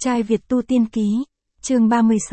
Trai Việt tu tiên ký, chương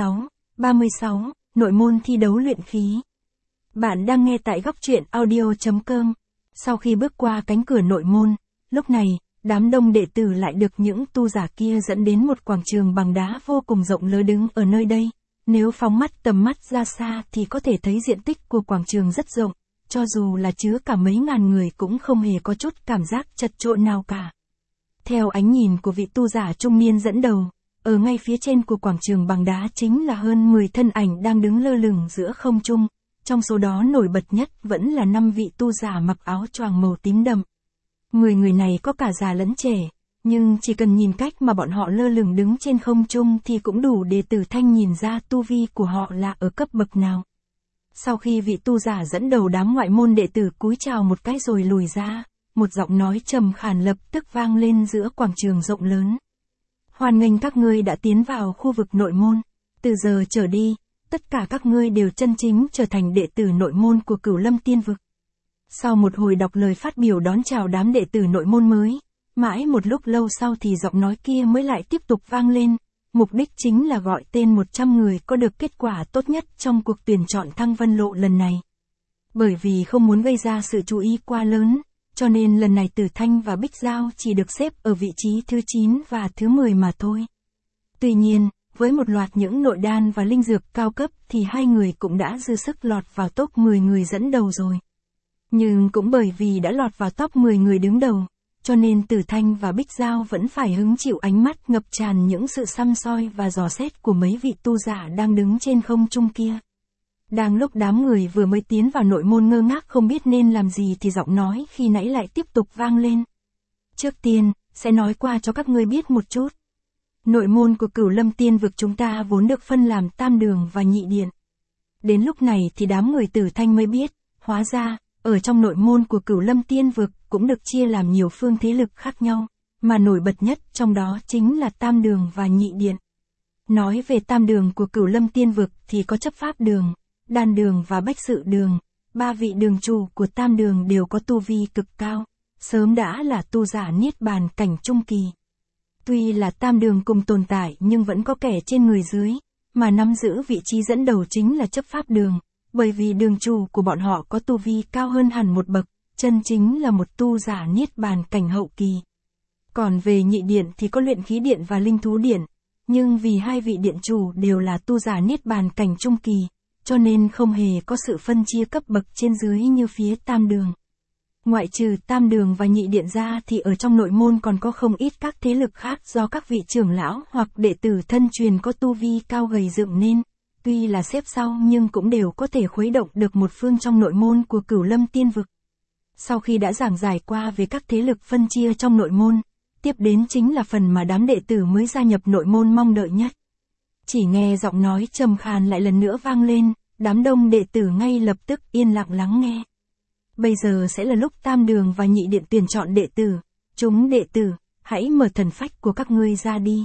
36, nội môn thi đấu luyện khí. Bạn đang nghe tại góc truyện audio.com. Sau khi bước qua cánh cửa nội môn, lúc này, đám đông đệ tử lại được những tu giả kia dẫn đến một quảng trường bằng đá vô cùng rộng lớn đứng ở nơi đây. Nếu phóng tầm mắt ra xa thì có thể thấy diện tích của quảng trường rất rộng, cho dù là chứa cả mấy ngàn người cũng không hề có chút cảm giác chật chội nào cả. Theo ánh nhìn của vị tu giả trung niên dẫn đầu, ở ngay phía trên của quảng trường bằng đá chính là hơn 10 thân ảnh đang đứng lơ lửng giữa không trung, trong số đó nổi bật nhất vẫn là 5 vị tu giả mặc áo choàng màu tím đậm. 10 người này có cả già lẫn trẻ, nhưng chỉ cần nhìn cách mà bọn họ lơ lửng đứng trên không trung thì cũng đủ để Tử Thanh nhìn ra tu vi của họ là ở cấp bậc nào. Sau khi vị tu giả dẫn đầu đám ngoại môn đệ tử cúi chào một cái rồi lùi ra, một giọng nói trầm khàn lập tức vang lên giữa quảng trường rộng lớn. Hoan nghênh các ngươi đã tiến vào khu vực nội môn. Từ giờ trở đi, tất cả các ngươi đều chân chính trở thành đệ tử nội môn của Cửu Lâm Tiên Vực. Sau một hồi đọc lời phát biểu đón chào đám đệ tử nội môn mới, mãi một lúc lâu sau thì giọng nói kia mới lại tiếp tục vang lên. Mục đích chính là gọi tên 100 người có được kết quả tốt nhất trong cuộc tuyển chọn Thăng Vân Lộ lần này. Bởi vì không muốn gây ra sự chú ý quá lớn, cho nên lần này Tử Thanh và Bích Giao chỉ được xếp ở vị trí thứ 9 và thứ 10 mà thôi. Tuy nhiên, với một loạt những nội đan và linh dược cao cấp thì hai người cũng đã dư sức lọt vào top 10 người dẫn đầu rồi. Nhưng cũng bởi vì đã lọt vào top 10 người đứng đầu, cho nên Tử Thanh và Bích Giao vẫn phải hứng chịu ánh mắt ngập tràn những sự săm soi và dò xét của mấy vị tu giả đang đứng trên không trung kia. Đang lúc đám người vừa mới tiến vào nội môn ngơ ngác không biết nên làm gì thì giọng nói khi nãy lại tiếp tục vang lên. Trước tiên, sẽ nói qua cho các ngươi biết một chút. Nội môn của Cửu Lâm Tiên Vực chúng ta vốn được phân làm Tam Đường và Nhị Điện. Đến lúc này thì đám người Tử Thanh mới biết, hóa ra, ở trong nội môn của Cửu Lâm Tiên Vực cũng được chia làm nhiều phương thế lực khác nhau, mà nổi bật nhất trong đó chính là Tam Đường và Nhị Điện. Nói về Tam Đường của Cửu Lâm Tiên Vực thì có Chấp Pháp Đường, Đan Đường và Bách Sự Đường. Ba vị đường chủ của Tam Đường đều có tu vi cực cao, sớm đã là tu giả niết bàn cảnh trung kỳ. Tuy là Tam Đường cùng tồn tại nhưng vẫn có kẻ trên người dưới, mà nắm giữ vị trí dẫn đầu chính là Chấp Pháp Đường, bởi vì đường chủ của bọn họ có tu vi cao hơn hẳn một bậc, chân chính là một tu giả niết bàn cảnh hậu kỳ. Còn về Nhị Điện thì có Luyện Khí Điện và Linh Thú Điện, nhưng vì hai vị điện chủ đều là tu giả niết bàn cảnh trung kỳ, cho nên không hề có sự phân chia cấp bậc trên dưới như phía Tam Đường. Ngoại trừ Tam Đường và Nhị Điện ra thì ở trong nội môn còn có không ít các thế lực khác do các vị trưởng lão hoặc đệ tử thân truyền có tu vi cao gầy dựng nên, tuy là xếp sau nhưng cũng đều có thể khuấy động được một phương trong nội môn của Cửu Lâm Tiên Vực. Sau khi đã giảng giải qua về các thế lực phân chia trong nội môn, tiếp đến chính là phần mà đám đệ tử mới gia nhập nội môn mong đợi nhất. Chỉ nghe giọng nói trầm khàn lại lần nữa vang lên, đám đông đệ tử ngay lập tức yên lặng lắng nghe. Bây giờ sẽ là lúc Tam Đường và Nhị Điện tuyển chọn đệ tử. Chúng đệ tử, hãy mở thần phách của các ngươi ra đi.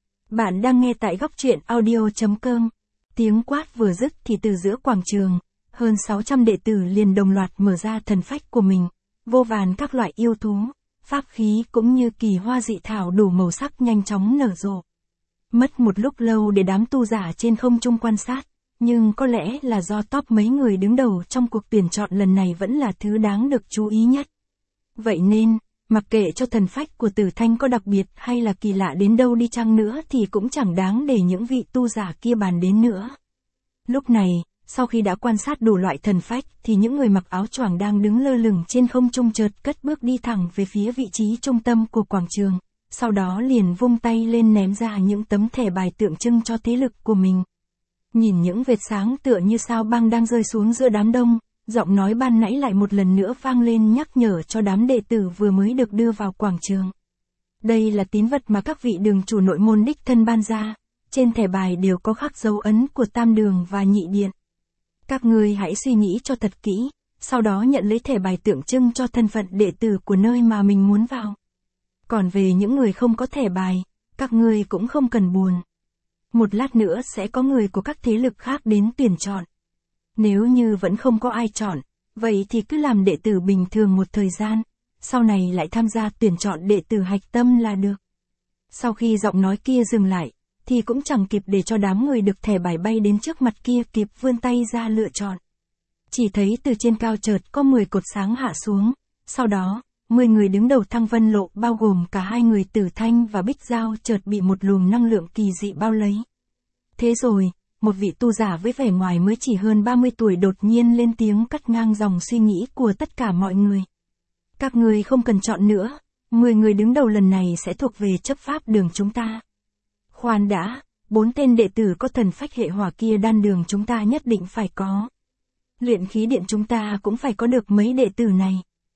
Bạn đang nghe tại góc truyện audio.com. Tiếng quát vừa dứt thì từ giữa quảng trường, hơn 600 đệ tử liền đồng loạt mở ra thần phách của mình. Vô vàn các loại yêu thú, pháp khí cũng như kỳ hoa dị thảo đủ màu sắc nhanh chóng nở rộ. Mất một lúc lâu để đám tu giả trên không trung quan sát, nhưng có lẽ là do top mấy người đứng đầu trong cuộc tuyển chọn lần này vẫn là thứ đáng được chú ý nhất. Vậy nên, mặc kệ cho thần phách của Tử Thanh có đặc biệt hay là kỳ lạ đến đâu đi chăng nữa thì cũng chẳng đáng để những vị tu giả kia bàn đến nữa. Lúc này, sau khi đã quan sát đủ loại thần phách thì những người mặc áo choàng đang đứng lơ lửng trên không trung chợt cất bước đi thẳng về phía vị trí trung tâm của quảng trường, sau đó liền vung tay lên ném ra những tấm thẻ bài tượng trưng cho thế lực của mình. Nhìn những vệt sáng tựa như sao băng đang rơi xuống giữa đám đông, giọng nói ban nãy lại một lần nữa vang lên nhắc nhở cho đám đệ tử vừa mới được đưa vào quảng trường. Đây là tín vật mà các vị đường chủ nội môn đích thân ban ra, trên thẻ bài đều có khắc dấu ấn của Tam Đường và Nhị Điện. Các ngươi hãy suy nghĩ cho thật kỹ, sau đó nhận lấy thẻ bài tượng trưng cho thân phận đệ tử của nơi mà mình muốn vào. Còn về những người không có thẻ bài, các ngươi cũng không cần buồn. Một lát nữa sẽ có người của các thế lực khác đến tuyển chọn. Nếu như vẫn không có ai chọn, vậy thì cứ làm đệ tử bình thường một thời gian, sau này lại tham gia tuyển chọn đệ tử hạch tâm là được. Sau khi giọng nói kia dừng lại, thì cũng chẳng kịp để cho đám người được thẻ bài bay đến trước mặt kia kịp vươn tay ra lựa chọn. Chỉ thấy từ trên cao chợt có 10 cột sáng hạ xuống, sau đó, 10 người đứng đầu Thăng Vân Lộ bao gồm cả hai người Tử Thanh và Bích Giao chợt bị một luồng năng lượng kỳ dị bao lấy. Thế rồi, một vị tu giả với vẻ ngoài mới chỉ hơn 30 tuổi đột nhiên lên tiếng cắt ngang dòng suy nghĩ của tất cả mọi người. Các người không cần chọn nữa, 10 người đứng đầu lần này sẽ thuộc về chấp pháp đường chúng ta. Khoan đã, 4 tên đệ tử có thần phách hệ hỏa kia đan đường chúng ta nhất định phải có. Luyện khí điện chúng ta cũng phải có được mấy đệ tử này.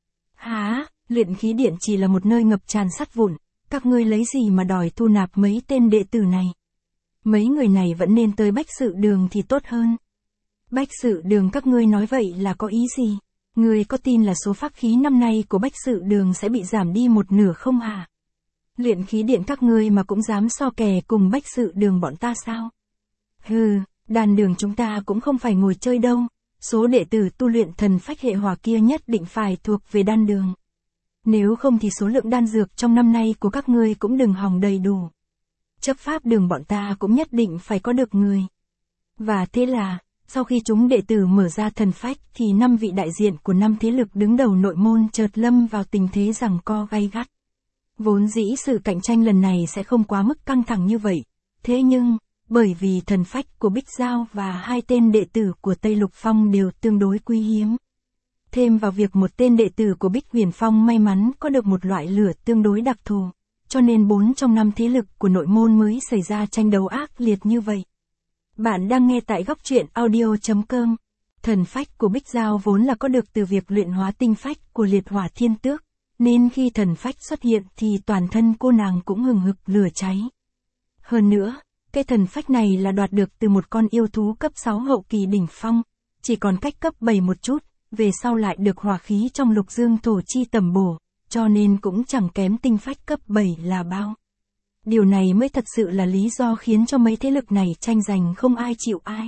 Hả, luyện khí điện chỉ là một nơi ngập tràn sắt vụn, các ngươi lấy gì mà đòi thu nạp mấy tên đệ tử này? Mấy người này vẫn nên tới Bách Sự Đường thì tốt hơn. Bách Sự Đường các ngươi nói vậy là có ý gì? Ngươi có tin là số pháp khí năm nay của Bách Sự Đường sẽ bị giảm đi một nửa không hả? Luyện khí điện các ngươi mà cũng dám so kè cùng Bách Sự Đường bọn ta sao? Hừ, đan đường chúng ta cũng không phải ngồi chơi đâu. Số đệ tử tu luyện thần phách hệ hỏa kia nhất định phải thuộc về đan đường. Nếu không thì số lượng đan dược trong năm nay của các ngươi cũng đừng hòng đầy đủ. Chấp pháp đường bọn ta cũng nhất định phải có được người. Và thế là, sau khi chúng đệ tử mở ra thần phách thì 5 vị đại diện của 5 thế lực đứng đầu nội môn chợt lâm vào tình thế giằng co gay gắt. Vốn dĩ sự cạnh tranh lần này sẽ không quá mức căng thẳng như vậy. Thế nhưng, bởi vì thần phách của Bích Giao và 2 tên đệ tử của Tây Lục Phong đều tương đối quý hiếm. Thêm vào việc một tên đệ tử của Bích Huyền Phong may mắn có được một loại lửa tương đối đặc thù, cho nên 4 trong 5 thế lực của nội môn mới xảy ra tranh đấu ác liệt như vậy. Bạn đang nghe tại góc truyện audio.com. Thần phách của Bích Giao vốn là có được từ việc luyện hóa tinh phách của liệt hỏa thiên tước, nên khi thần phách xuất hiện thì toàn thân cô nàng cũng hừng hực lửa cháy. Hơn nữa, cái thần phách này là đoạt được từ một con yêu thú cấp 6 hậu kỳ đỉnh phong, chỉ còn cách cấp 7 một chút, về sau lại được hỏa khí trong lục dương thổ chi tầm bổ, cho nên cũng chẳng kém tinh phách cấp 7 là bao. Điều này mới thật sự là lý do khiến cho mấy thế lực này tranh giành không ai chịu ai.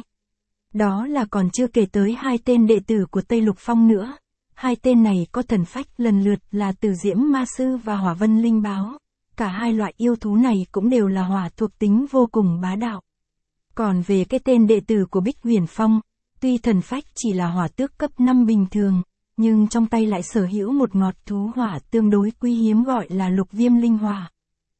Đó là còn chưa kể tới 2 tên đệ tử của Tây Lục Phong nữa. 2 tên này có thần phách lần lượt là Tử Diễm Ma Sư và Hỏa Vân Linh Báo. Cả hai loại yêu thú này cũng đều là hỏa thuộc tính vô cùng bá đạo. Còn về cái tên đệ tử của Bích Huyền Phong, tuy thần phách chỉ là hỏa tước cấp 5 bình thường, nhưng trong tay lại sở hữu một ngọt thú hỏa tương đối quý hiếm gọi là Lục Viêm Linh Hỏa.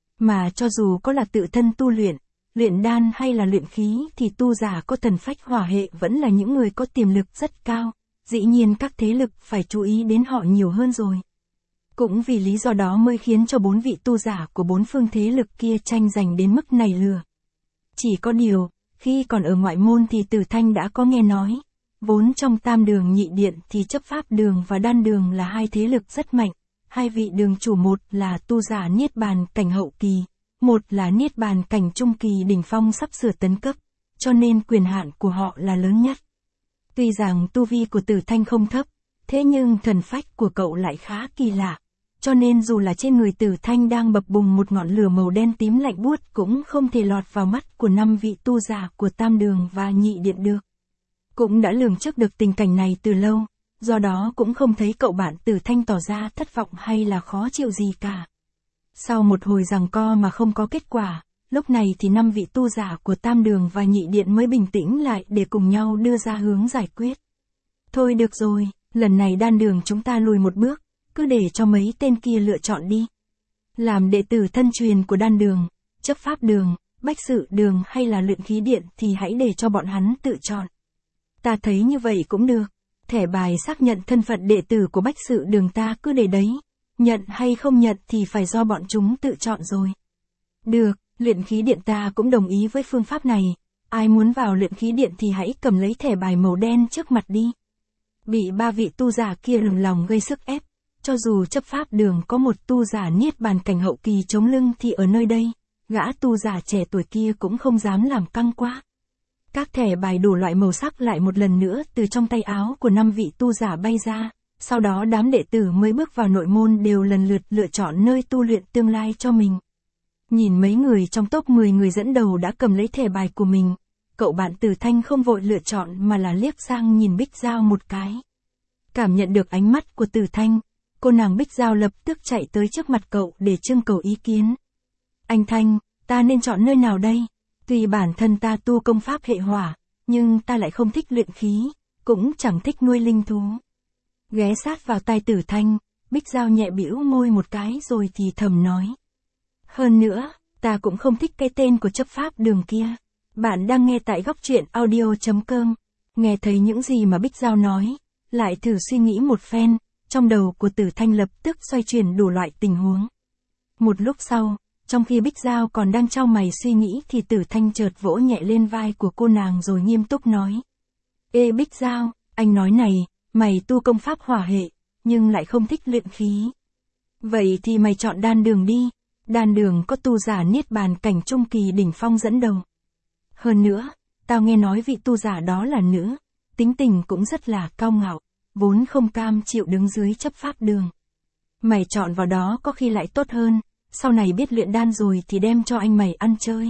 Mà cho dù có là tự thân tu luyện đan hay là luyện khí thì tu giả có thần phách hỏa hệ vẫn là những người có tiềm lực rất cao, dĩ nhiên các thế lực phải chú ý đến họ nhiều hơn rồi. Cũng vì lý do đó mới khiến cho 4 vị tu giả của 4 phương thế lực kia tranh giành đến mức này lừa. Chỉ có điều, khi còn ở ngoại môn thì Tử Thanh đã có nghe nói, vốn trong tam đường nhị điện thì chấp pháp đường và đan đường là 2 thế lực rất mạnh, 2 vị đường chủ một là tu giả niết bàn cảnh hậu kỳ, một là niết bàn cảnh trung kỳ đỉnh phong sắp sửa tấn cấp, cho nên quyền hạn của họ là lớn nhất. Tuy rằng tu vi của Tử Thanh không thấp, thế nhưng thần phách của cậu lại khá kỳ lạ. Cho nên dù là trên người Tử Thanh đang bập bùng một ngọn lửa màu đen tím lạnh buốt cũng không thể lọt vào mắt của 5 vị tu giả của tam đường và nhị điện được. Cũng đã lường trước được tình cảnh này từ lâu, do đó cũng không thấy cậu bạn Tử Thanh tỏ ra thất vọng hay là khó chịu gì cả. Sau một hồi giằng co mà không có kết quả, lúc này thì 5 vị tu giả của tam đường và nhị điện mới bình tĩnh lại để cùng nhau đưa ra hướng giải quyết. Thôi được rồi, lần này đan đường chúng ta lùi một bước. Cứ để cho mấy tên kia lựa chọn đi. Làm đệ tử thân truyền của đan đường, chấp pháp đường, bách sự đường hay là luyện khí điện thì hãy để cho bọn hắn tự chọn. Ta thấy như vậy cũng được. Thẻ bài xác nhận thân phận đệ tử của bách sự đường ta cứ để đấy. Nhận hay không nhận thì phải do bọn chúng tự chọn rồi. Được, luyện khí điện ta cũng đồng ý với phương pháp này. Ai muốn vào luyện khí điện thì hãy cầm lấy thẻ bài màu đen trước mặt đi. Bị 3 vị tu giả kia lừng lòng gây sức ép. Cho dù chấp pháp đường có một tu giả niết bàn cảnh hậu kỳ chống lưng thì ở nơi đây, gã tu giả trẻ tuổi kia cũng không dám làm căng quá. Các thẻ bài đủ loại màu sắc lại một lần nữa từ trong tay áo của 5 vị tu giả bay ra, sau đó đám đệ tử mới bước vào nội môn đều lần lượt lựa chọn nơi tu luyện tương lai cho mình. Nhìn mấy người trong top 10 người dẫn đầu đã cầm lấy thẻ bài của mình, cậu bạn Tử Thanh không vội lựa chọn mà là liếc sang nhìn Bích Giao một cái. Cảm nhận được ánh mắt của Tử Thanh, cô nàng Bích Giao lập tức chạy tới trước mặt cậu để trưng cầu ý kiến. Anh Thanh, ta nên chọn nơi nào đây? Tuy bản thân ta tu công pháp hệ hỏa, nhưng ta lại không thích luyện khí, cũng chẳng thích nuôi linh thú. Ghé sát vào tai Tử Thanh, Bích Giao nhẹ bĩu môi một cái rồi thì thầm nói. Hơn nữa, ta cũng không thích cái tên của chấp pháp đường kia. Bạn đang nghe tại góc truyện audio.com. Nghe thấy những gì mà Bích Giao nói, lại thử suy nghĩ một phen, trong đầu của Tử Thanh lập tức xoay chuyển đủ loại tình huống. Một lúc sau, trong khi Bích Giao còn đang chau mày suy nghĩ thì Tử Thanh chợt vỗ nhẹ lên vai của cô nàng rồi nghiêm túc nói. Ê Bích Giao, anh nói này, mày tu công pháp hỏa hệ, nhưng lại không thích luyện khí. Vậy thì mày chọn đan đường đi, đan đường có tu giả niết bàn cảnh trung kỳ đỉnh phong dẫn đầu. Hơn nữa, tao nghe nói vị tu giả đó là nữ, tính tình cũng rất là cao ngạo, vốn không cam chịu đứng dưới chấp pháp đường. Mày chọn vào đó có khi lại tốt hơn, sau này biết luyện đan rồi thì đem cho anh mày ăn chơi.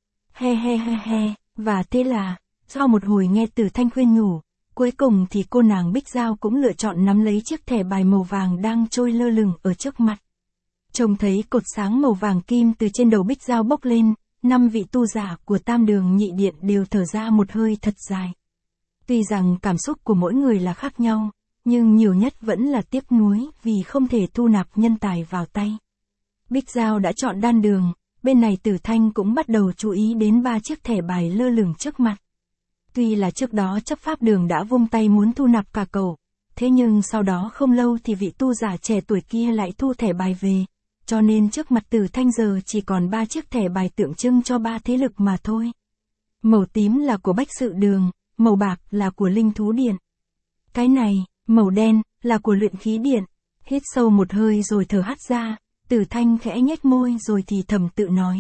He he he he, và thế là, sau một hồi nghe Tử Thanh khuyên nhủ, cuối cùng thì cô nàng Bích Giao cũng lựa chọn nắm lấy chiếc thẻ bài màu vàng đang trôi lơ lửng ở trước mặt. Trông thấy cột sáng màu vàng kim từ trên đầu Bích Giao bốc lên, 5 vị tu giả của Tam Đường Nhị Điện đều thở ra một hơi thật dài. Tuy rằng cảm xúc của mỗi người là khác nhau, nhưng nhiều nhất vẫn là tiếc nuối vì không thể thu nạp nhân tài vào tay. Bích Giao đã chọn đan đường, bên này Tử Thanh cũng bắt đầu chú ý đến 3 chiếc thẻ bài lơ lửng trước mặt. Tuy là trước đó chấp pháp đường đã vung tay muốn thu nạp cả cậu, thế nhưng sau đó không lâu thì vị tu giả trẻ tuổi kia lại thu thẻ bài về, cho nên trước mặt Tử Thanh giờ chỉ còn 3 chiếc thẻ bài tượng trưng cho 3 thế lực mà thôi. Màu tím là của Bách Sự Đường, màu bạc là của Linh Thú Điện. Cái này, màu đen, là của Luyện Khí Điện. Hít sâu một hơi rồi thở hắt ra, Tử Thanh khẽ nhếch môi rồi thì thầm tự nói.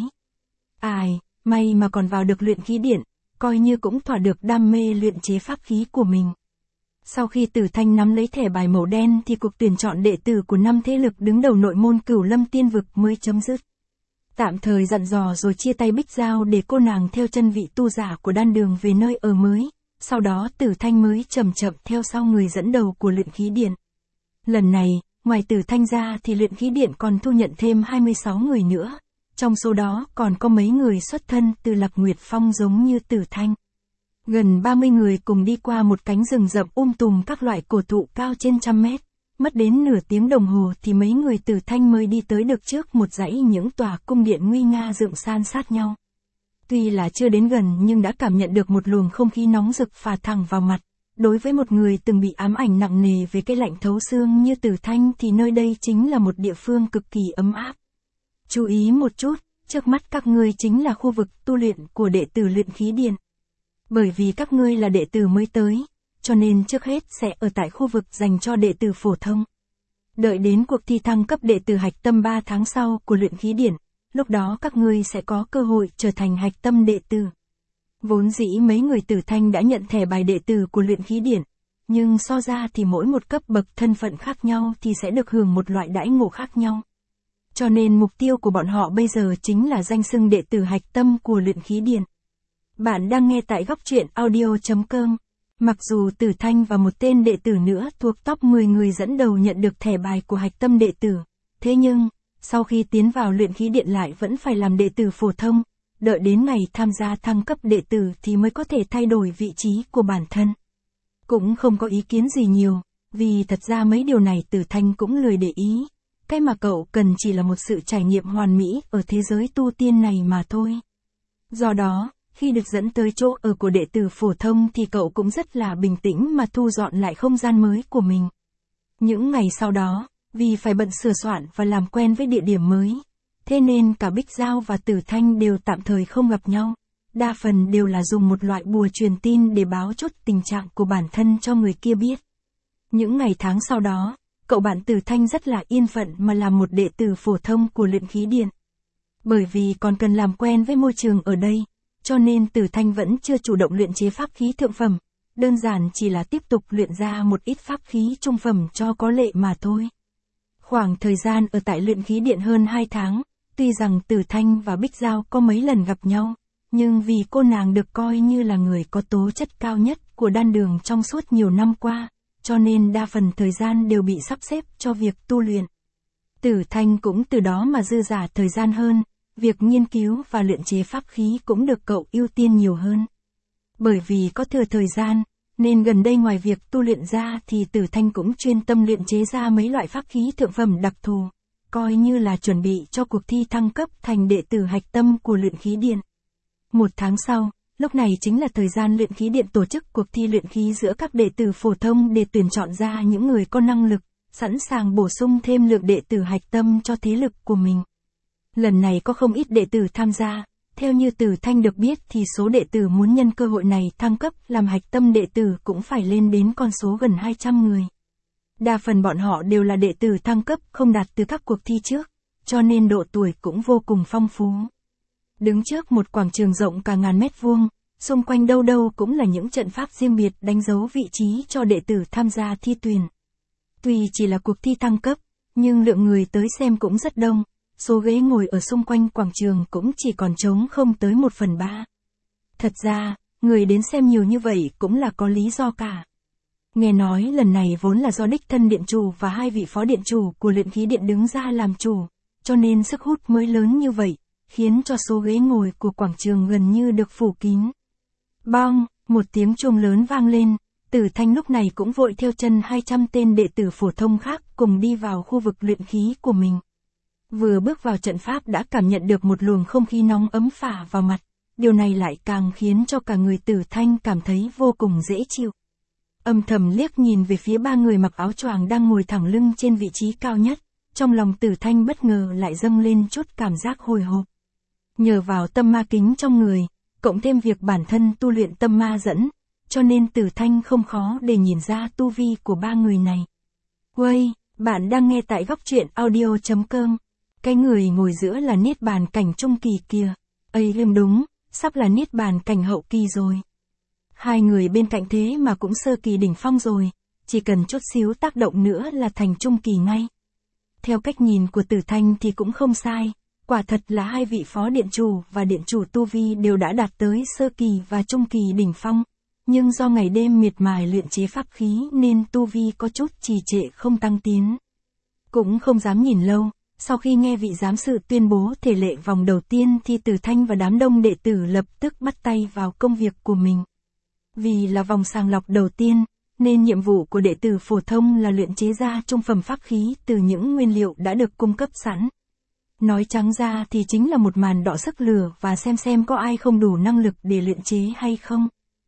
Ai, may mà còn vào được Luyện Khí Điện, coi như cũng thỏa được đam mê luyện chế pháp khí của mình. Sau khi Tử Thanh nắm lấy thẻ bài màu đen thì cuộc tuyển chọn đệ tử của 5 thế lực đứng đầu nội môn Cửu Lâm Tiên Vực mới chấm dứt. Tạm thời dặn dò rồi chia tay Bích Giao để cô nàng theo chân vị tu giả của đan đường về nơi ở mới, sau đó Tử Thanh mới chậm chậm theo sau người dẫn đầu của Luyện Khí Điện. Lần này, ngoài Tử Thanh ra thì Luyện Khí Điện còn thu nhận thêm 26 người nữa, trong số đó còn có mấy người xuất thân từ Lạc Nguyệt Phong giống như Tử Thanh. Gần 30 người cùng đi qua một cánh rừng rậm tùm các loại cổ thụ cao trên 100 mét. Mất đến nửa tiếng đồng hồ thì mấy người Tử Thanh mới đi tới được trước một dãy những tòa cung điện nguy nga dựng san sát nhau. Tuy là chưa đến gần nhưng đã cảm nhận được một luồng không khí nóng rực phả thẳng vào mặt. Đối với một người từng bị ám ảnh nặng nề về cái lạnh thấu xương như Tử Thanh thì nơi đây chính là một địa phương cực kỳ ấm áp. Chú ý một chút, trước mắt các ngươi chính là khu vực tu luyện của đệ tử Luyện Khí Điện. Bởi vì các ngươi là đệ tử mới tới, cho nên trước hết sẽ ở tại khu vực dành cho đệ tử phổ thông. Đợi đến cuộc thi thăng cấp đệ tử hạch tâm 3 tháng sau của Luyện Khí Điện, lúc đó các ngươi sẽ có cơ hội trở thành hạch tâm đệ tử. Vốn dĩ mấy người Tử Thanh đã nhận thẻ bài đệ tử của Luyện Khí Điện, nhưng so ra thì mỗi một cấp bậc thân phận khác nhau thì sẽ được hưởng một loại đãi ngộ khác nhau. Cho nên mục tiêu của bọn họ bây giờ chính là danh xưng đệ tử hạch tâm của Luyện Khí Điện. Bạn đang nghe tại góc truyện audio.com. Mặc dù Tử Thanh và một tên đệ tử nữa thuộc top 10 người dẫn đầu nhận được thẻ bài của hạch tâm đệ tử, thế nhưng, sau khi tiến vào Luyện Khí Điện lại vẫn phải làm đệ tử phổ thông, đợi đến ngày tham gia thăng cấp đệ tử thì mới có thể thay đổi vị trí của bản thân. Cũng không có ý kiến gì nhiều, vì thật ra mấy điều này Tử Thanh cũng lười để ý. Cái mà cậu cần chỉ là một sự trải nghiệm hoàn mỹ ở thế giới tu tiên này mà thôi. Do đó, khi được dẫn tới chỗ ở của đệ tử phổ thông thì cậu cũng rất là bình tĩnh mà thu dọn lại không gian mới của mình. Những ngày sau đó, vì phải bận sửa soạn và làm quen với địa điểm mới, thế nên cả Bích Giao và Tử Thanh đều tạm thời không gặp nhau. Đa phần đều là dùng một loại bùa truyền tin để báo chốt tình trạng của bản thân cho người kia biết. Những ngày tháng sau đó, cậu bạn Tử Thanh rất là yên phận mà làm một đệ tử phổ thông của Luyện Khí Điện. Bởi vì còn cần làm quen với môi trường ở đây, cho nên Tử Thanh vẫn chưa chủ động luyện chế pháp khí thượng phẩm, đơn giản chỉ là tiếp tục luyện ra một ít pháp khí trung phẩm cho có lệ mà thôi. Khoảng thời gian ở tại Luyện Khí Điện hơn 2 tháng, tuy rằng Tử Thanh và Bích Giao có mấy lần gặp nhau, nhưng vì cô nàng được coi như là người có tố chất cao nhất của đan đường trong suốt nhiều năm qua, cho nên đa phần thời gian đều bị sắp xếp cho việc tu luyện. Tử Thanh cũng từ đó mà dư dả thời gian hơn, việc nghiên cứu và luyện chế pháp khí cũng được cậu ưu tiên nhiều hơn. Bởi vì có thừa thời gian, nên gần đây ngoài việc tu luyện ra thì Tử Thanh cũng chuyên tâm luyện chế ra mấy loại pháp khí thượng phẩm đặc thù, coi như là chuẩn bị cho cuộc thi thăng cấp thành đệ tử hạch tâm của luyện khí điện. 1 tháng sau, lúc này chính là thời gian luyện khí điện tổ chức cuộc thi luyện khí giữa các đệ tử phổ thông để tuyển chọn ra những người có năng lực, sẵn sàng bổ sung thêm lượng đệ tử hạch tâm cho thế lực của mình. Lần này có không ít đệ tử tham gia, theo như Tử Thanh được biết thì số đệ tử muốn nhân cơ hội này thăng cấp làm hạch tâm đệ tử cũng phải lên đến con số gần 200 người. Đa phần bọn họ đều là đệ tử thăng cấp không đạt từ các cuộc thi trước, cho nên độ tuổi cũng vô cùng phong phú. Đứng trước một quảng trường rộng cả ngàn mét vuông, xung quanh đâu đâu cũng là những trận pháp riêng biệt đánh dấu vị trí cho đệ tử tham gia thi tuyển. Tuy chỉ là cuộc thi thăng cấp, nhưng lượng người tới xem cũng rất đông, số ghế ngồi ở xung quanh quảng trường cũng chỉ còn trống không tới 1/3. Thật ra, người đến xem nhiều như vậy cũng là có lý do cả. Nghe nói lần này vốn là do đích thân điện chủ và 2 vị phó điện chủ của luyện khí điện đứng ra làm chủ, cho nên sức hút mới lớn như vậy, khiến cho số ghế ngồi của quảng trường gần như được phủ kín. Bang, một tiếng chuông lớn vang lên, Tử Thanh lúc này cũng vội theo chân 200 tên đệ tử phổ thông khác cùng đi vào khu vực luyện khí của mình. Vừa bước vào trận pháp đã cảm nhận được một luồng không khí nóng ấm phả vào mặt, điều này lại càng khiến cho cả người Tử Thanh cảm thấy vô cùng dễ chịu. Âm thầm liếc nhìn về phía 3 người mặc áo choàng đang ngồi thẳng lưng trên vị trí cao nhất, trong lòng Tử Thanh bất ngờ lại dâng lên chút cảm giác hồi hộp. Nhờ vào tâm ma kính trong người, cộng thêm việc bản thân tu luyện tâm ma dẫn, cho nên Tử Thanh không khó để nhìn ra tu vi của 3 người này. Uầy, bạn đang nghe tại góc truyện audio.com. Cái người ngồi giữa là niết bàn cảnh trung kỳ kìa. Ây đúng, sắp là niết bàn cảnh hậu kỳ rồi. 2 người bên cạnh thế mà cũng sơ kỳ đỉnh phong rồi, chỉ cần chút xíu tác động nữa là thành trung kỳ ngay. Theo cách nhìn của Tử Thanh thì cũng không sai, quả thật là 2 vị phó điện chủ và điện chủ tu vi đều đã đạt tới sơ kỳ và trung kỳ đỉnh phong, nhưng do ngày đêm miệt mài luyện chế pháp khí nên tu vi có chút trì trệ không tăng tiến. Cũng không dám nhìn lâu, sau khi nghe vị giám sự tuyên bố thể lệ vòng đầu tiên thì Tử Thanh và đám đông đệ tử lập tức bắt tay vào công việc của mình. Vì là vòng sàng lọc đầu tiên, nên nhiệm vụ của đệ tử phổ thông là luyện chế ra trung phẩm pháp khí từ những nguyên liệu đã được cung cấp sẵn. Nói trắng ra thì chính là một màn đọ sức lửa và xem có ai không đủ năng lực để luyện chế hay không.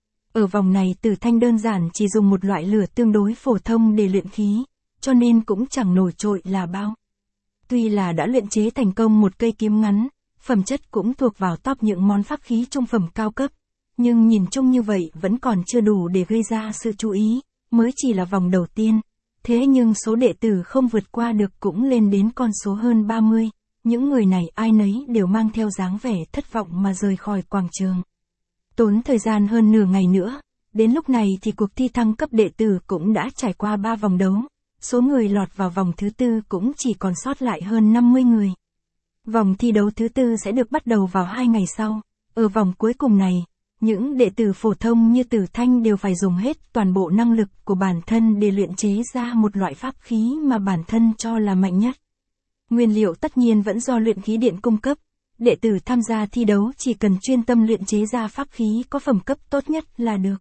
Ở vòng này Tử Thanh đơn giản chỉ dùng một loại lửa tương đối phổ thông để luyện khí, cho nên cũng chẳng nổi trội là bao. Tuy là đã luyện chế thành công một cây kiếm ngắn, phẩm chất cũng thuộc vào top những món pháp khí trung phẩm cao cấp, nhưng nhìn chung như vậy vẫn còn chưa đủ để gây ra sự chú ý, mới chỉ là vòng đầu tiên. Thế nhưng số đệ tử không vượt qua được cũng lên đến con số hơn 30, những người này ai nấy đều mang theo dáng vẻ thất vọng mà rời khỏi quảng trường. Tốn thời gian hơn nửa ngày nữa, đến lúc này thì cuộc thi thăng cấp đệ tử cũng đã trải qua 3 vòng đấu. Số người lọt vào vòng thứ 4 cũng chỉ còn sót lại hơn 50 người. Vòng thi đấu thứ 4 sẽ được bắt đầu vào 2 ngày sau. Ở vòng cuối cùng này, những đệ tử phổ thông như Tử Thanh đều phải dùng hết toàn bộ năng lực của bản thân để luyện chế ra một loại pháp khí mà bản thân cho là mạnh nhất. Nguyên liệu tất nhiên vẫn do luyện khí điện cung cấp. Đệ tử tham gia thi đấu chỉ cần chuyên tâm luyện chế ra pháp khí có phẩm cấp tốt nhất là được.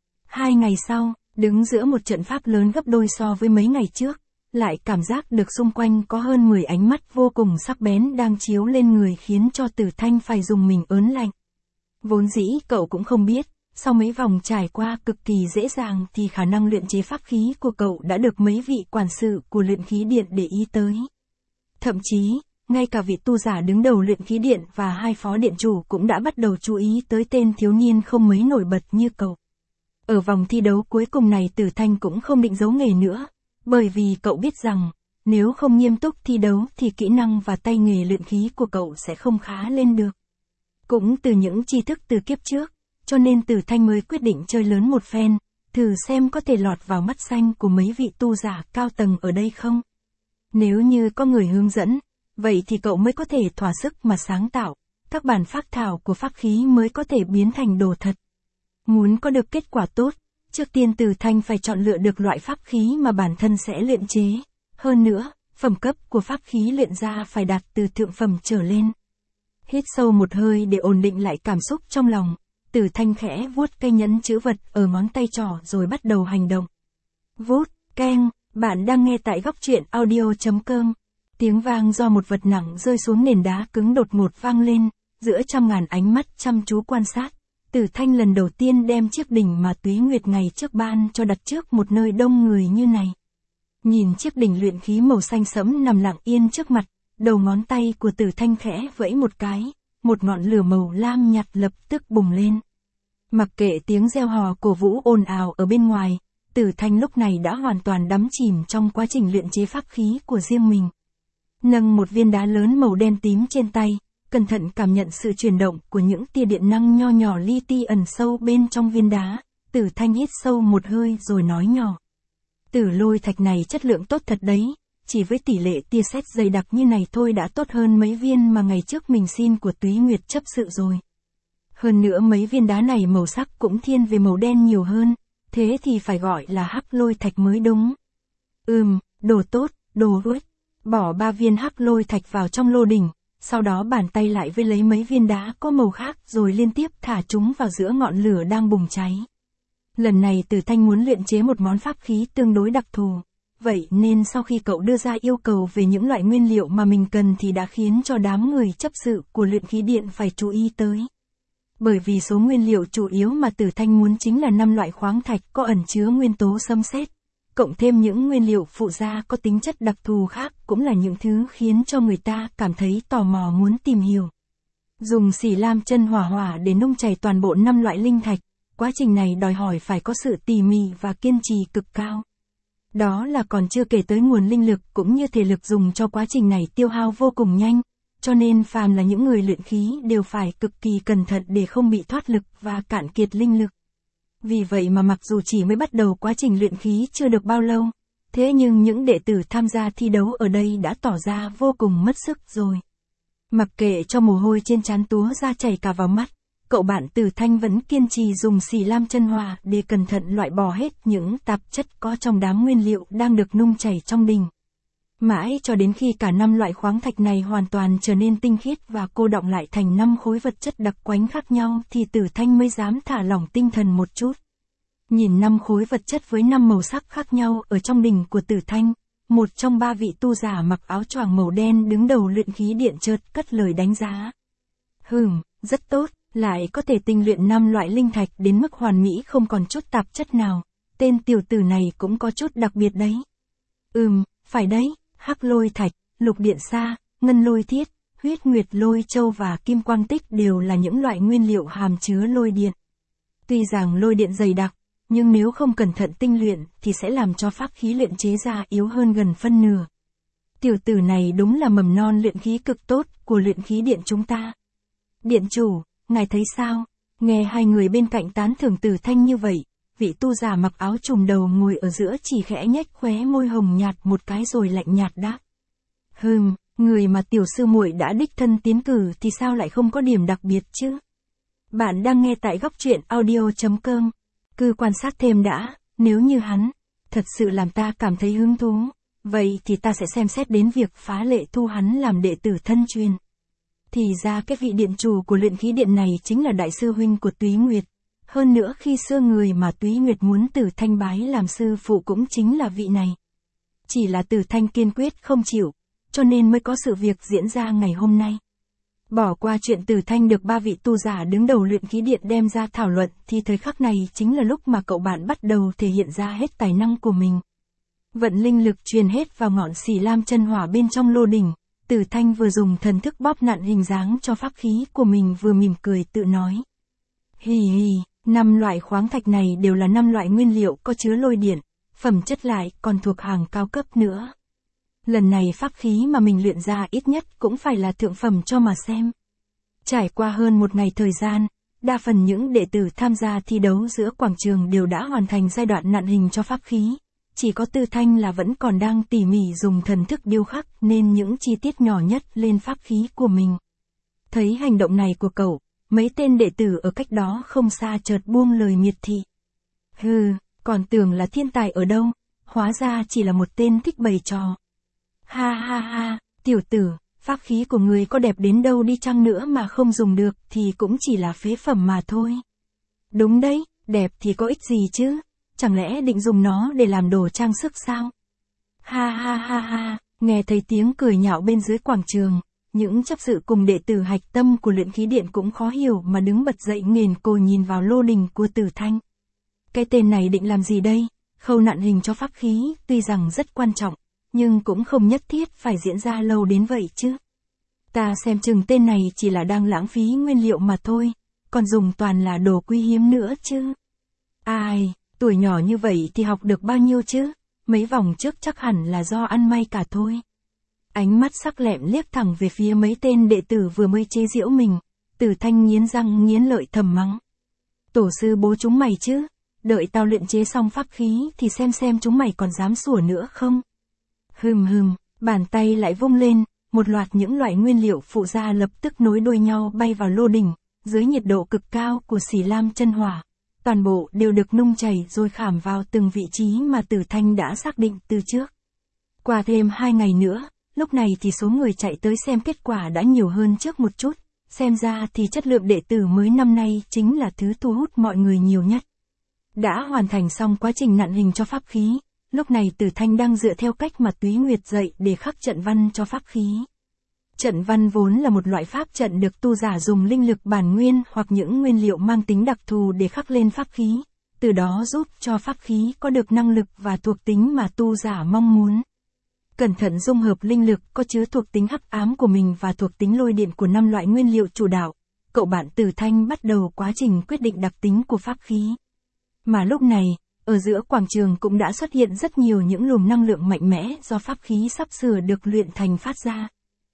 2 ngày sau, đứng giữa một trận pháp lớn gấp đôi so với mấy ngày trước, lại cảm giác được xung quanh có hơn 10 ánh mắt vô cùng sắc bén đang chiếu lên người khiến cho Tử Thanh phải dùng mình ớn lạnh. Vốn dĩ cậu cũng không biết, sau mấy vòng trải qua cực kỳ dễ dàng thì khả năng luyện chế pháp khí của cậu đã được mấy vị quản sự của luyện khí điện để ý tới. Thậm chí, ngay cả vị tu giả đứng đầu luyện khí điện và 2 phó điện chủ cũng đã bắt đầu chú ý tới tên thiếu niên không mấy nổi bật như cậu. Ở vòng thi đấu cuối cùng này Tử Thanh cũng không định giấu nghề nữa, bởi vì cậu biết rằng, nếu không nghiêm túc thi đấu thì kỹ năng và tay nghề luyện khí của cậu sẽ không khá lên được. Cũng từ những tri thức từ kiếp trước, cho nên Tử Thanh mới quyết định chơi lớn một phen, thử xem có thể lọt vào mắt xanh của mấy vị tu giả cao tầng ở đây không. Nếu như có người hướng dẫn, vậy thì cậu mới có thể thỏa sức mà sáng tạo, các bản phác thảo của pháp khí mới có thể biến thành đồ thật. Muốn có được kết quả tốt, trước tiên Tử Thanh phải chọn lựa được loại pháp khí mà bản thân sẽ luyện chế. Hơn nữa, phẩm cấp của pháp khí luyện ra phải đạt từ thượng phẩm trở lên. Hít sâu một hơi để ổn định lại cảm xúc trong lòng, Tử Thanh khẽ vuốt cây nhẫn chữ vật ở ngón tay trỏ rồi bắt đầu hành động. Vút, keng, bạn đang nghe tại góc truyện audio.com. Tiếng vang do một vật nặng rơi xuống nền đá cứng đột ngột vang lên, giữa trăm ngàn ánh mắt chăm chú quan sát. Tử Thanh lần đầu tiên đem chiếc đỉnh mà Túy Nguyệt ngày trước ban cho đặt trước một nơi đông người như này. Nhìn chiếc đỉnh luyện khí màu xanh sẫm nằm lặng yên trước mặt, đầu ngón tay của Tử Thanh khẽ vẫy một cái, một ngọn lửa màu lam nhạt lập tức bùng lên. Mặc kệ tiếng reo hò cổ vũ ồn ào ở bên ngoài, Tử Thanh lúc này đã hoàn toàn đắm chìm trong quá trình luyện chế pháp khí của riêng mình. Nâng một viên đá lớn màu đen tím trên tay, cẩn thận cảm nhận sự chuyển động của những tia điện năng nho nhỏ li ti ẩn sâu bên trong viên đá, Tử Thanh hít sâu một hơi rồi nói nhỏ. Tử lôi thạch này chất lượng tốt thật đấy, chỉ với tỷ lệ tia sét dày đặc như này thôi đã tốt hơn mấy viên mà ngày trước mình xin của Túy Nguyệt chấp sự rồi. Hơn nữa mấy viên đá này màu sắc cũng thiên về màu đen nhiều hơn, thế thì phải gọi là hắc lôi thạch mới đúng. Đồ tốt, đồ ướt. Bỏ 3 viên hắc lôi thạch vào trong lô đỉnh, sau đó bàn tay lại với lấy mấy viên đá có màu khác rồi liên tiếp thả chúng vào giữa ngọn lửa đang bùng cháy. Lần này Tử Thanh muốn luyện chế một món pháp khí tương đối đặc thù, vậy nên sau khi cậu đưa ra yêu cầu về những loại nguyên liệu mà mình cần thì đã khiến cho đám người chấp sự của luyện khí điện phải chú ý tới. Bởi vì số nguyên liệu chủ yếu mà Tử Thanh muốn chính là 5 loại khoáng thạch có ẩn chứa nguyên tố xâm sét, cộng thêm những nguyên liệu phụ gia có tính chất đặc thù khác cũng là những thứ khiến cho người ta cảm thấy tò mò muốn tìm hiểu. Dùng xỉ lam chân hỏa để nung chảy toàn bộ 5 loại linh thạch, quá trình này đòi hỏi phải có sự tỉ mỉ và kiên trì cực cao. Đó là còn chưa kể tới nguồn linh lực cũng như thể lực dùng cho quá trình này tiêu hao vô cùng nhanh, cho nên phàm là những người luyện khí đều phải cực kỳ cẩn thận để không bị thoát lực và cạn kiệt linh lực. Vì vậy mà mặc dù chỉ mới bắt đầu quá trình luyện khí chưa được bao lâu, thế nhưng những đệ tử tham gia thi đấu ở đây đã tỏ ra vô cùng mất sức rồi. Mặc kệ cho mồ hôi trên trán túa ra chảy cả vào mắt, cậu bạn Tử Thanh vẫn kiên trì dùng xì lam chân hỏa để cẩn thận loại bỏ hết những tạp chất có trong đám nguyên liệu đang được nung chảy trong đỉnh. Mãi cho đến khi cả 5 loại khoáng thạch này hoàn toàn trở nên tinh khiết và cô đọng lại thành 5 khối vật chất đặc quánh khác nhau thì Tử Thanh mới dám thả lỏng tinh thần một chút. Nhìn 5 khối vật chất với 5 màu sắc khác nhau ở trong đỉnh của Tử Thanh, một trong 3 vị tu giả mặc áo choàng màu đen đứng đầu luyện khí điện chợt cất lời đánh giá. Rất tốt, lại có thể tinh luyện 5 loại linh thạch đến mức hoàn mỹ không còn chút tạp chất nào, tên tiểu tử này cũng có chút đặc biệt đấy. Phải đấy. Hắc lôi thạch, lục điện sa, ngân lôi thiết, huyết nguyệt lôi châu và kim quang tích đều là những loại nguyên liệu hàm chứa lôi điện. Tuy rằng lôi điện dày đặc, nhưng nếu không cẩn thận tinh luyện thì sẽ làm cho pháp khí luyện chế ra yếu hơn gần phân nửa. Tiểu tử này đúng là mầm non luyện khí cực tốt của luyện khí điện chúng ta. Điện chủ, ngài thấy sao? Nghe hai người bên cạnh tán thưởng Tử Thanh như vậy, vị tu giả mặc áo trùm đầu ngồi ở giữa chỉ khẽ nhếch khóe môi hồng nhạt một cái rồi lạnh nhạt đáp. Người mà tiểu sư muội đã đích thân tiến cử thì sao lại không có điểm đặc biệt chứ? Bạn đang nghe tại góc truyện audio.com. Cứ quan sát thêm đã, nếu như hắn thật sự làm ta cảm thấy hứng thú, vậy thì ta sẽ xem xét đến việc phá lệ thu hắn làm đệ tử thân truyền. Thì ra cái vị điện chủ của luyện khí điện này chính là đại sư huynh của Túy Nguyệt. Hơn nữa khi xưa người mà Túy Nguyệt muốn Tử Thanh bái làm sư phụ cũng chính là vị này. Chỉ là Tử Thanh kiên quyết không chịu, cho nên mới có sự việc diễn ra ngày hôm nay. Bỏ qua chuyện Tử Thanh được 3 vị tu giả đứng đầu luyện khí điện đem ra thảo luận thì thời khắc này chính là lúc mà cậu bạn bắt đầu thể hiện ra hết tài năng của mình. Vận linh lực truyền hết vào ngọn xỉ lam chân hỏa bên trong lô đỉnh, Tử Thanh vừa dùng thần thức bóp nặn hình dáng cho pháp khí của mình vừa mỉm cười tự nói. 5 loại khoáng thạch này đều là 5 loại nguyên liệu có chứa lôi điện, phẩm chất lại còn thuộc hàng cao cấp nữa. Lần này pháp khí mà mình luyện ra ít nhất cũng phải là thượng phẩm cho mà xem. Trải qua hơn một ngày thời gian, đa phần những đệ tử tham gia thi đấu giữa quảng trường đều đã hoàn thành giai đoạn nặn hình cho pháp khí. Chỉ có Tử Thanh là vẫn còn đang tỉ mỉ dùng thần thức điêu khắc nên những chi tiết nhỏ nhất lên pháp khí của mình. Thấy hành động này của cậu, mấy tên đệ tử ở cách đó không xa chợt buông lời miệt thị. Còn tưởng là thiên tài ở đâu, hóa ra chỉ là một tên thích bày trò. Ha, tiểu tử, pháp khí của người có đẹp đến đâu đi chăng nữa mà không dùng được thì cũng chỉ là phế phẩm mà thôi. Đúng đấy, đẹp thì có ích gì chứ, chẳng lẽ định dùng nó để làm đồ trang sức sao? Ha ha ha ha, nghe thấy tiếng cười nhạo bên dưới quảng trường, những chấp sự cùng đệ tử hạch tâm của luyện khí điện cũng khó hiểu mà đứng bật dậy nghển cổ nhìn vào lô đình của Tử Thanh. Cái tên này định làm gì đây? Khâu nặn hình cho pháp khí, tuy rằng rất quan trọng, nhưng cũng không nhất thiết phải diễn ra lâu đến vậy chứ. Ta xem chừng tên này chỉ là đang lãng phí nguyên liệu mà thôi, còn dùng toàn là đồ quý hiếm nữa chứ. Ai, tuổi nhỏ như vậy thì học được bao nhiêu chứ, mấy vòng trước chắc hẳn là do ăn may cả thôi. Ánh mắt sắc lẹm liếc thẳng về phía mấy tên đệ tử vừa mới chế giễu mình, Tử Thanh nghiến răng nghiến lợi thầm mắng. Tổ sư bố chúng mày chứ, đợi tao luyện chế xong pháp khí thì xem chúng mày còn dám sủa nữa không. Bàn tay lại vung lên, một loạt những loại nguyên liệu phụ gia lập tức nối đuôi nhau bay vào lô đỉnh, dưới nhiệt độ cực cao của xỉ lam chân hỏa. Toàn bộ đều được nung chảy rồi khảm vào từng vị trí mà Tử Thanh đã xác định từ trước. Qua thêm 2 ngày nữa, lúc này thì số người chạy tới xem kết quả đã nhiều hơn trước một chút, xem ra thì chất lượng đệ tử mới năm nay chính là thứ thu hút mọi người nhiều nhất. Đã hoàn thành xong quá trình nặn hình cho pháp khí, lúc này Tử Thanh đang dựa theo cách mà Túy Nguyệt dạy để khắc trận văn cho pháp khí. Trận văn vốn là một loại pháp trận được tu giả dùng linh lực bản nguyên hoặc những nguyên liệu mang tính đặc thù để khắc lên pháp khí, từ đó giúp cho pháp khí có được năng lực và thuộc tính mà tu giả mong muốn. Cẩn thận dung hợp linh lực có chứa thuộc tính hắc ám của mình và thuộc tính lôi điện của 5 loại nguyên liệu chủ đạo, cậu bạn Tử Thanh bắt đầu quá trình quyết định đặc tính của pháp khí. Mà lúc này, ở giữa quảng trường cũng đã xuất hiện rất nhiều những luồng năng lượng mạnh mẽ do pháp khí sắp sửa được luyện thành phát ra.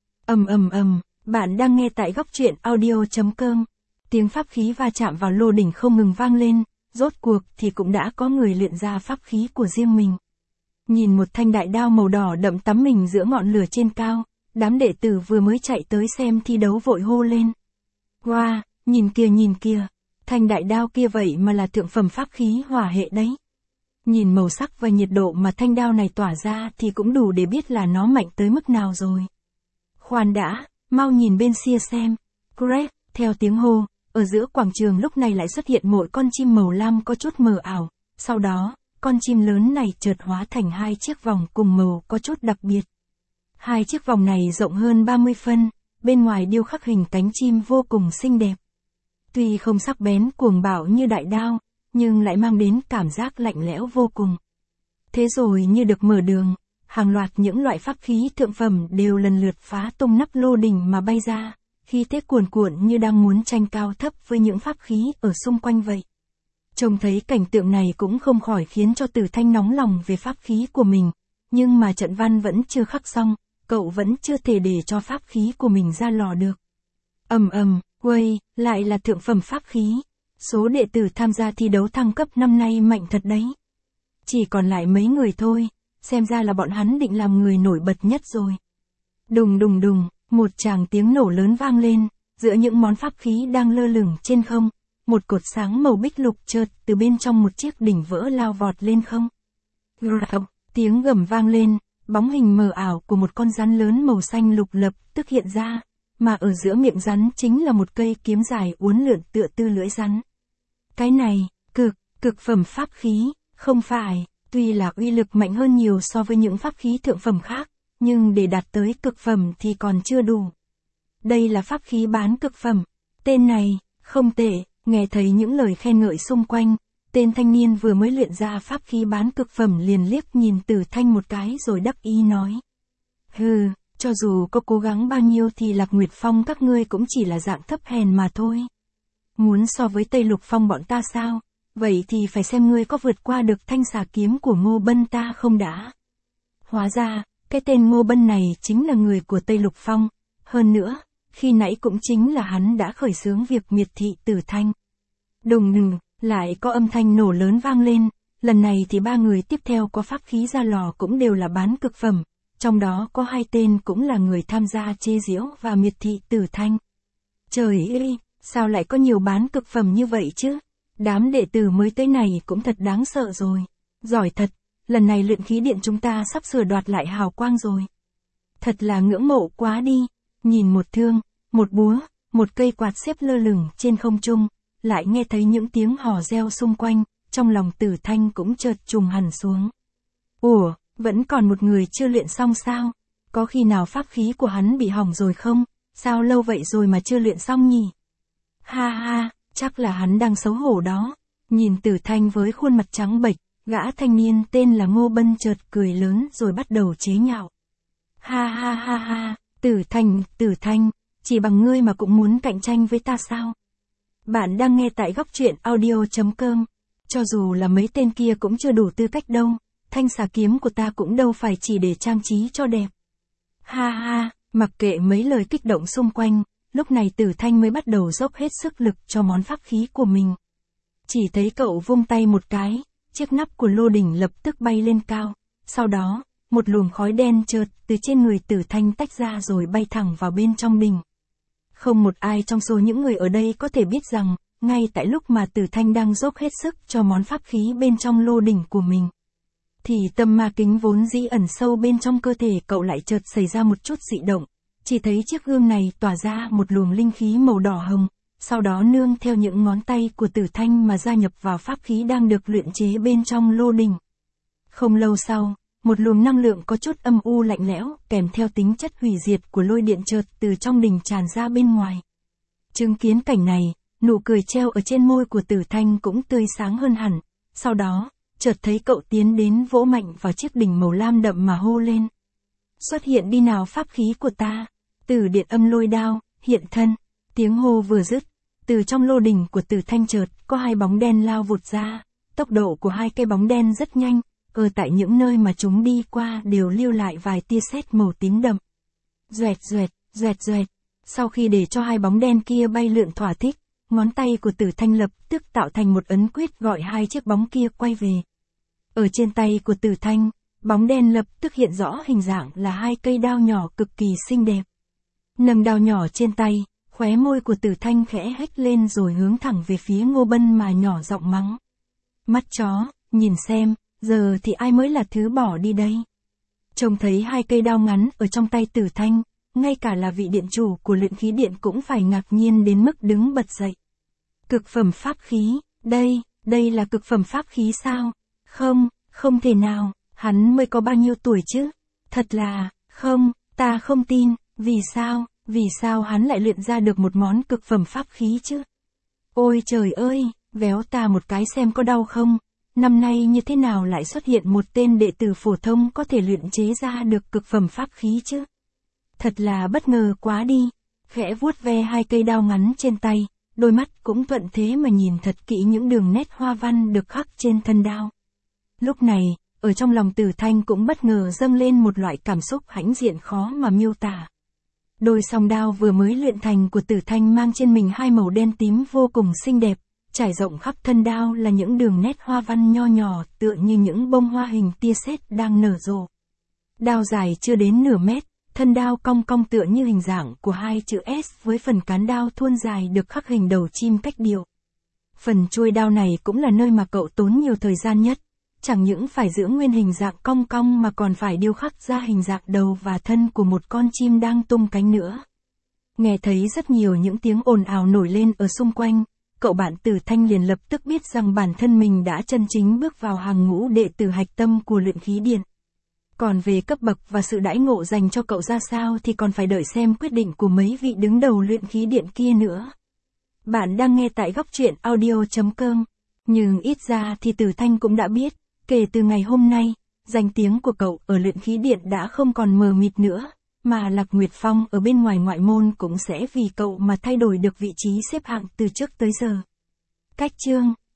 Bạn đang nghe tại góc truyện audio.com. Tiếng pháp khí va chạm vào lô đỉnh không ngừng vang lên, rốt cuộc thì cũng đã có người luyện ra pháp khí của riêng mình. Nhìn một thanh đại đao màu đỏ đậm tắm mình giữa ngọn lửa trên cao, đám đệ tử vừa mới chạy tới xem thi đấu vội hô lên. Wow, nhìn kìa, thanh đại đao kia vậy mà là thượng phẩm pháp khí hỏa hệ đấy. Nhìn màu sắc và nhiệt độ mà thanh đao này tỏa ra thì cũng đủ để biết là nó mạnh tới mức nào rồi. Khoan đã, mau nhìn bên xia xem. Greg, theo tiếng hô, ở giữa quảng trường lúc này lại xuất hiện một con chim màu lam có chút mờ ảo, sau đó, con chim lớn này chợt hóa thành 2 chiếc vòng cùng màu có chút đặc biệt. 2 chiếc vòng này rộng hơn 30 phân, bên ngoài điêu khắc hình cánh chim vô cùng xinh đẹp. Tuy không sắc bén cuồng bạo như đại đao, nhưng lại mang đến cảm giác lạnh lẽo vô cùng. Thế rồi như được mở đường, hàng loạt những loại pháp khí thượng phẩm đều lần lượt phá tung nắp lô đỉnh mà bay ra, khí thế cuồn cuộn như đang muốn tranh cao thấp với những pháp khí ở xung quanh vậy. Trông thấy cảnh tượng này cũng không khỏi khiến cho Tử Thanh nóng lòng về pháp khí của mình, nhưng mà trận văn vẫn chưa khắc xong, cậu vẫn chưa thể để cho pháp khí của mình ra lò được. Uầy, lại là thượng phẩm pháp khí. Số đệ tử tham gia thi đấu thăng cấp năm nay mạnh thật đấy. Chỉ còn lại mấy người thôi, xem ra là bọn hắn định làm người nổi bật nhất rồi. Đùng, một tràng tiếng nổ lớn vang lên, giữa những món pháp khí đang lơ lửng trên không, một cột sáng màu bích lục chợt từ bên trong một chiếc đỉnh vỡ lao vọt lên không. Tiếng gầm vang lên, bóng hình mờ ảo của một con rắn lớn màu xanh lục lập tức hiện ra, mà ở giữa miệng rắn chính là một cây kiếm dài uốn lượn tựa tư lưỡi rắn. Cái này, cực phẩm pháp khí, không phải, tuy là uy lực mạnh hơn nhiều so với những pháp khí thượng phẩm khác, nhưng để đạt tới cực phẩm thì còn chưa đủ. Đây là pháp khí bán cực phẩm, tên này, không tệ, nghe thấy những lời khen ngợi xung quanh, tên thanh niên vừa mới luyện ra pháp khí bán cực phẩm liền liếc nhìn Tử Thanh một cái rồi đắc ý nói. Cho dù có cố gắng bao nhiêu thì Lạc Nguyệt Phong các ngươi cũng chỉ là dạng thấp hèn mà thôi. Muốn so với Tây Lục Phong bọn ta sao? Vậy thì phải xem ngươi có vượt qua được thanh xà kiếm của Ngô Bân ta không đã. Hóa ra, cái tên Ngô Bân này chính là người của Tây Lục Phong. Hơn nữa, khi nãy cũng chính là hắn đã khởi xướng việc miệt thị Tử Thanh. Đùng, lại có âm thanh nổ lớn vang lên. Lần này thì 3 người tiếp theo có pháp khí ra lò cũng đều là bán cực phẩm. Trong đó có 2 tên cũng là người tham gia chê giễu và miệt thị Tử Thanh. Trời ơi, sao lại có nhiều bán cực phẩm như vậy chứ? Đám đệ tử mới tới này cũng thật đáng sợ rồi. Giỏi thật, lần này luyện khí điện chúng ta sắp sửa đoạt lại hào quang rồi. Thật là ngưỡng mộ quá đi, nhìn một thương, một búa, một cây quạt xếp lơ lửng trên không trung, lại nghe thấy những tiếng hò reo xung quanh, trong lòng Tử Thanh cũng chợt trùng hẳn xuống. Ủa, vẫn còn một người chưa luyện xong sao? Có khi nào pháp khí của hắn bị hỏng rồi không? Sao lâu vậy rồi mà chưa luyện xong nhỉ? Ha ha, chắc là hắn đang xấu hổ đó. Nhìn Tử Thanh với khuôn mặt trắng bệch, gã thanh niên tên là Ngô Bân chợt cười lớn rồi bắt đầu chế nhạo. Ha ha ha ha, Tử Thanh, chỉ bằng ngươi mà cũng muốn cạnh tranh với ta sao? Bạn đang nghe tại góc truyện audio.com. Cho dù là mấy tên kia cũng chưa đủ tư cách đâu, thanh xà kiếm của ta cũng đâu phải chỉ để trang trí cho đẹp. Ha ha, mặc kệ mấy lời kích động xung quanh, lúc này Tử Thanh mới bắt đầu dốc hết sức lực cho món pháp khí của mình. Chỉ thấy cậu vung tay một cái, chiếc nắp của lô đỉnh lập tức bay lên cao, sau đó, một luồng khói đen chợt từ trên người Tử Thanh tách ra rồi bay thẳng vào bên trong đỉnh. Không một ai trong số những người ở đây có thể biết rằng, ngay tại lúc mà Tử Thanh đang dốc hết sức cho món pháp khí bên trong lô đỉnh của mình, thì tâm ma kính vốn dĩ ẩn sâu bên trong cơ thể cậu lại chợt xảy ra một chút dị động. Chỉ thấy chiếc gương này tỏa ra một luồng linh khí màu đỏ hồng, sau đó nương theo những ngón tay của Tử Thanh mà gia nhập vào pháp khí đang được luyện chế bên trong lô đỉnh. Không lâu sau, một luồng năng lượng có chút âm u lạnh lẽo, kèm theo tính chất hủy diệt của lôi điện chợt từ trong đỉnh tràn ra bên ngoài. Chứng kiến cảnh này, nụ cười treo ở trên môi của Tử Thanh cũng tươi sáng hơn hẳn, sau đó, chợt thấy cậu tiến đến vỗ mạnh vào chiếc đỉnh màu lam đậm mà hô lên. Xuất hiện đi nào pháp khí của ta, Tử Điện Âm Lôi Đao, hiện thân. Tiếng hô vừa dứt, từ trong lô đỉnh của Tử Thanh chợt có hai bóng đen lao vụt ra, tốc độ của hai cây bóng đen rất nhanh, ở tại những nơi mà chúng đi qua đều lưu lại vài tia sét màu tím đậm. Doẹt doẹt, doẹt doẹt, sau khi để cho hai bóng đen kia bay lượn thỏa thích, ngón tay của Tử Thanh lập tức tạo thành một ấn quyết gọi hai chiếc bóng kia quay về. Ở trên tay của Tử Thanh, bóng đen lập tức hiện rõ hình dạng là hai cây đao nhỏ cực kỳ xinh đẹp. Nâng đao nhỏ trên tay, khóe môi của Tử Thanh khẽ hếch lên rồi hướng thẳng về phía Ngô Bân mà nhỏ giọng mắng. Mắt chó, nhìn xem, giờ thì ai mới là thứ bỏ đi đây? Trông thấy hai cây đao ngắn ở trong tay Tử Thanh, ngay cả là vị điện chủ của luyện khí điện cũng phải ngạc nhiên đến mức đứng bật dậy. Cực phẩm pháp khí, đây là cực phẩm pháp khí sao? Không thể nào, hắn mới có bao nhiêu tuổi chứ? Thật là, ta không tin, vì sao hắn lại luyện ra được một món cực phẩm pháp khí chứ? Ôi trời ơi, véo ta một cái xem có đau không? Năm nay như thế nào lại xuất hiện một tên đệ tử phổ thông có thể luyện chế ra được cực phẩm pháp khí chứ? Thật là bất ngờ quá đi. Khẽ vuốt ve hai cây đao ngắn trên tay, đôi mắt cũng thuận thế mà nhìn thật kỹ những đường nét hoa văn được khắc trên thân đao. Lúc này, ở trong lòng Tử Thanh cũng bất ngờ dâng lên một loại cảm xúc hãnh diện khó mà miêu tả. Đôi song đao vừa mới luyện thành của Tử Thanh mang trên mình hai màu đen tím vô cùng xinh đẹp, trải rộng khắp thân đao là những đường nét hoa văn nho nhỏ tựa như những bông hoa hình tia sét đang nở rộ. Đao dài chưa đến nửa mét, thân đao cong cong tựa như hình dạng của hai chữ S với phần cán đao thuôn dài được khắc hình đầu chim cách điệu. Phần chuôi đao này cũng là nơi mà cậu tốn nhiều thời gian nhất, chẳng những phải giữ nguyên hình dạng cong cong mà còn phải điêu khắc ra hình dạng đầu và thân của một con chim đang tung cánh nữa. Nghe thấy rất nhiều những tiếng ồn ào nổi lên ở xung quanh, cậu bạn Tử Thanh liền lập tức biết rằng bản thân mình đã chân chính bước vào hàng ngũ đệ tử hạch tâm của luyện khí điện. Còn về cấp bậc và sự đãi ngộ dành cho cậu ra sao thì còn phải đợi xem quyết định của mấy vị đứng đầu luyện khí điện kia nữa. Bạn đang nghe tại góc truyện audio.com. Nhưng ít ra thì Tử Thanh cũng đã biết, kể từ ngày hôm nay, danh tiếng của cậu ở luyện khí điện đã không còn mờ mịt nữa, mà Lạc Nguyệt Phong ở bên ngoài ngoại môn cũng sẽ vì cậu mà thay đổi được vị trí xếp hạng từ trước tới giờ. Cách chương